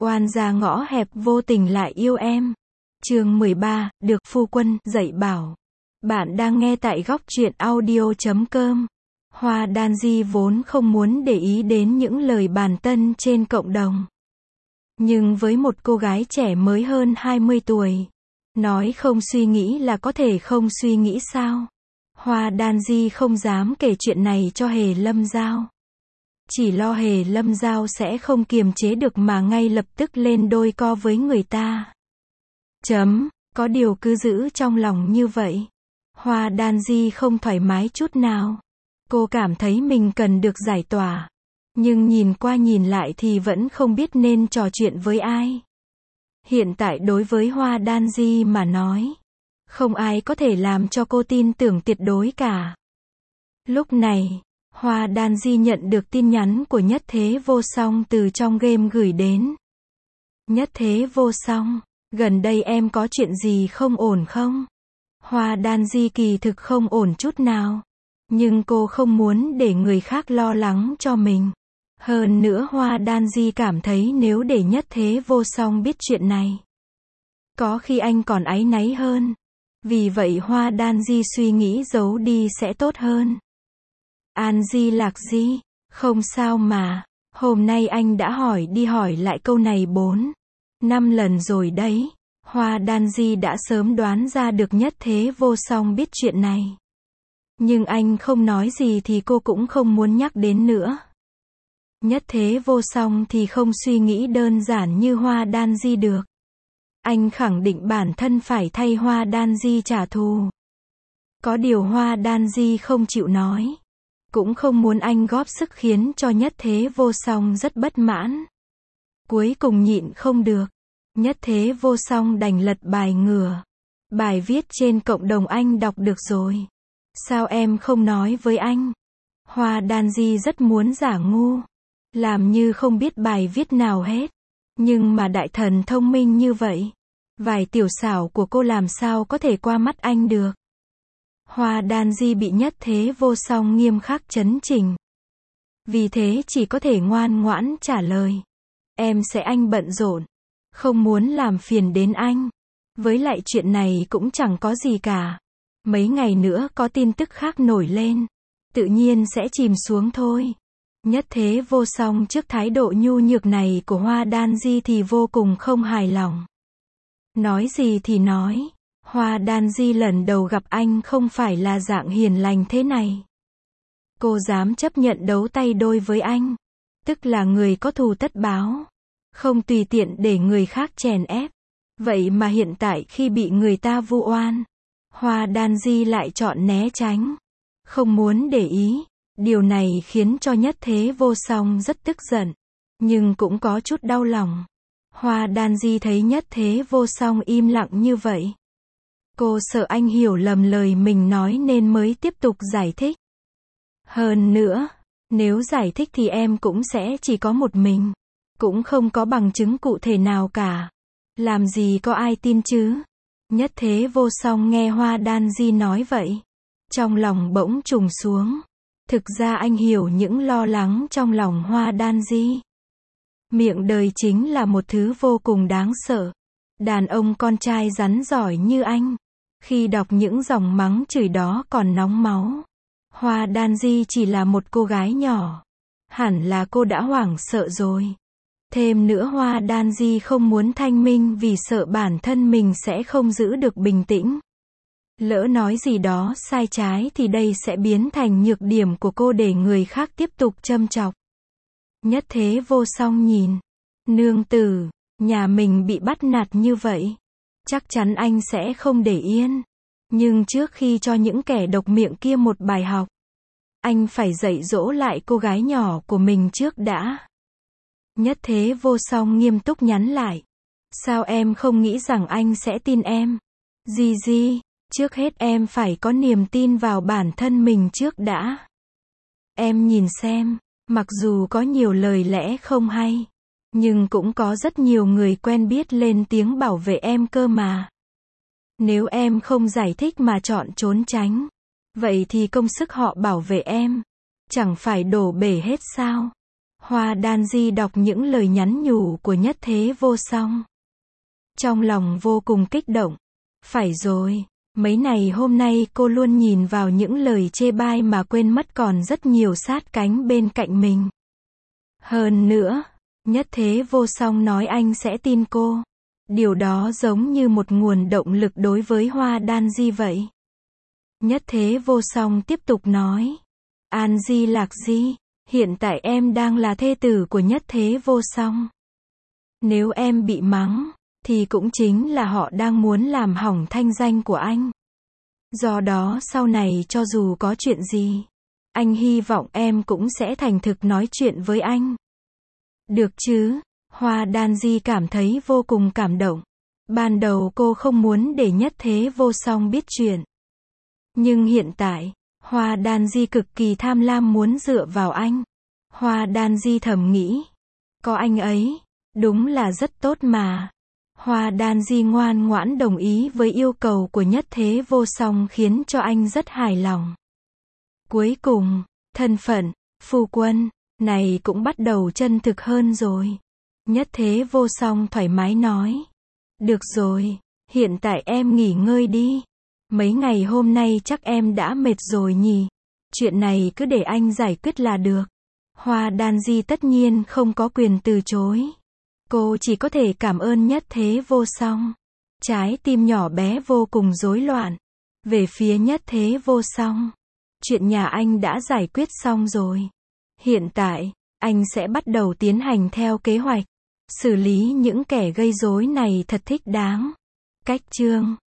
Oan gia ngõ hẹp vô tình lại yêu em. Chương 13, được phu quân dạy bảo. Bạn đang nghe tại góc truyện audio.com. Hoa Đan Di vốn không muốn để ý đến những lời bàn tân trên cộng đồng. Nhưng với một cô gái trẻ mới hơn 20 tuổi, nói không suy nghĩ là có thể không suy nghĩ sao? Hoa Đan Di không dám kể chuyện này cho Hề Lâm Giao. Chỉ lo Hề Lâm Giao sẽ không kiềm chế được mà ngay lập tức lên đôi co với người ta. Có điều cứ giữ trong lòng như vậy. Hoa Đan Di không thoải mái chút nào. Cô cảm thấy mình cần được giải tỏa. Nhưng nhìn qua nhìn lại thì vẫn không biết nên trò chuyện với ai. Hiện tại đối với Hoa Đan Di mà nói, không ai có thể làm cho cô tin tưởng tuyệt đối cả. Lúc này, Hoa Đan Di nhận được tin nhắn của Nhất Thế Vô Song từ trong game gửi đến. Nhất Thế Vô Song, gần đây em có chuyện gì không ổn không? Hoa Đan Di kỳ thực không ổn chút nào. Nhưng cô không muốn để người khác lo lắng cho mình. Hơn nữa Hoa Đan Di cảm thấy nếu để Nhất Thế Vô Song biết chuyện này, có khi anh còn áy náy hơn. Vì vậy Hoa Đan Di suy nghĩ giấu đi sẽ tốt hơn. An Di Lạc Di, không sao mà, hôm nay anh đã hỏi đi hỏi lại câu này 4-5 lần rồi đấy. Hoa Đan Di đã sớm đoán ra được Nhất Thế Vô Song biết chuyện này. Nhưng anh không nói gì thì cô cũng không muốn nhắc đến nữa. Nhất Thế Vô Song thì không suy nghĩ đơn giản như Hoa Đan Di được. Anh khẳng định bản thân phải thay Hoa Đan Di trả thù. Có điều Hoa Đan Di không chịu nói. Cũng không muốn anh góp sức khiến cho Nhất Thế Vô Song rất bất mãn. Cuối cùng nhịn không được. Nhất Thế Vô Song đành lật bài ngửa. Bài viết trên cộng đồng anh đọc được rồi. Sao em không nói với anh? Hoa Đan Di rất muốn giả ngu. Làm như không biết bài viết nào hết. Nhưng mà đại thần thông minh như vậy. Vài tiểu xảo của cô làm sao có thể qua mắt anh được. Hoa Đan Di bị Nhất Thế Vô Song nghiêm khắc chấn chỉnh. Vì thế chỉ có thể ngoan ngoãn trả lời. Em sẽ anh bận rộn. Không muốn làm phiền đến anh. Với lại chuyện này cũng chẳng có gì cả. Mấy ngày nữa có tin tức khác nổi lên. Tự nhiên sẽ chìm xuống thôi. Nhất Thế Vô Song trước thái độ nhu nhược này của Hoa Đan Di thì vô cùng không hài lòng. Nói gì thì nói. Hoa Đan Di lần đầu gặp anh không phải là dạng hiền lành thế này. Cô dám chấp nhận đấu tay đôi với anh. Tức là người có thù tất báo. Không tùy tiện để người khác chèn ép. Vậy mà hiện tại khi bị người ta vu oan, Hoa Đan Di lại chọn né tránh. Không muốn để ý. Điều này khiến cho Nhất Thế Vô Song rất tức giận. Nhưng cũng có chút đau lòng. Hoa Đan Di thấy Nhất Thế Vô Song im lặng như vậy. Cô sợ anh hiểu lầm lời mình nói nên mới tiếp tục giải thích. Hơn nữa, nếu giải thích thì em cũng sẽ chỉ có một mình. Cũng không có bằng chứng cụ thể nào cả. Làm gì có ai tin chứ? Nhất Thế Vô Song nghe Hoa Đan Di nói vậy. Trong lòng bỗng trùng xuống. Thực ra anh hiểu những lo lắng trong lòng Hoa Đan Di. Miệng đời chính là một thứ vô cùng đáng sợ. Đàn ông con trai rắn giỏi như anh. Khi đọc những dòng mắng chửi đó còn nóng máu. Hoa Đan Di chỉ là một cô gái nhỏ. Hẳn là cô đã hoảng sợ rồi. Thêm nữa Hoa Đan Di không muốn thanh minh vì sợ bản thân mình sẽ không giữ được bình tĩnh. Lỡ nói gì đó sai trái thì đây sẽ biến thành nhược điểm của cô để người khác tiếp tục châm chọc. Nhất Thế Vô Song nhìn. Nương tử, nhà mình bị bắt nạt như vậy. Chắc chắn anh sẽ không để yên. Nhưng trước khi cho những kẻ độc miệng kia một bài học, anh phải dạy dỗ lại cô gái nhỏ của mình trước đã. Nhất Thế Vô Song nghiêm túc nhắn lại. Sao em không nghĩ rằng anh sẽ tin em? Di, trước hết em phải có niềm tin vào bản thân mình trước đã. Em nhìn xem, mặc dù có nhiều lời lẽ không hay, nhưng cũng có rất nhiều người quen biết lên tiếng bảo vệ em cơ mà. Nếu em không giải thích mà chọn trốn tránh, vậy thì công sức họ bảo vệ em chẳng phải đổ bể hết sao? Hoa Đan Di đọc những lời nhắn nhủ của Nhất Thế Vô Song. Trong lòng vô cùng kích động. Phải rồi, mấy ngày hôm nay cô luôn nhìn vào những lời chê bai mà quên mất còn rất nhiều sát cánh bên cạnh mình. Hơn nữa, Nhất Thế Vô Song nói anh sẽ tin cô. Điều đó giống như một nguồn động lực đối với Hoa Đan Di vậy. Nhất Thế Vô Song tiếp tục nói. An Di Lạc Di, hiện tại em đang là thê tử của Nhất Thế Vô Song. Nếu em bị mắng, thì cũng chính là họ đang muốn làm hỏng thanh danh của anh. Do đó sau này cho dù có chuyện gì, anh hy vọng em cũng sẽ thành thực nói chuyện với anh. Được chứ? Hoa Đan Di cảm thấy vô cùng cảm động. Ban đầu cô không muốn để Nhất Thế Vô Song biết chuyện. Nhưng hiện tại, Hoa Đan Di cực kỳ tham lam muốn dựa vào anh. Hoa Đan Di thầm nghĩ, có anh ấy, đúng là rất tốt mà. Hoa Đan Di ngoan ngoãn đồng ý với yêu cầu của Nhất Thế Vô Song khiến cho anh rất hài lòng. Cuối cùng, thân phận, phu quân, này cũng bắt đầu chân thực hơn rồi. Nhất Thế Vô Song thoải mái nói. Được rồi, hiện tại em nghỉ ngơi đi. Mấy ngày hôm nay chắc em đã mệt rồi nhỉ. Chuyện này cứ để anh giải quyết là được. Hoa Đan Di tất nhiên không có quyền từ chối. Cô chỉ có thể cảm ơn Nhất Thế Vô Song. Trái tim nhỏ bé vô cùng rối loạn. Về phía Nhất Thế Vô Song, chuyện nhà anh đã giải quyết xong rồi. Hiện tại, anh sẽ bắt đầu tiến hành theo kế hoạch. Xử lý những kẻ gây rối này thật thích đáng. Cách chương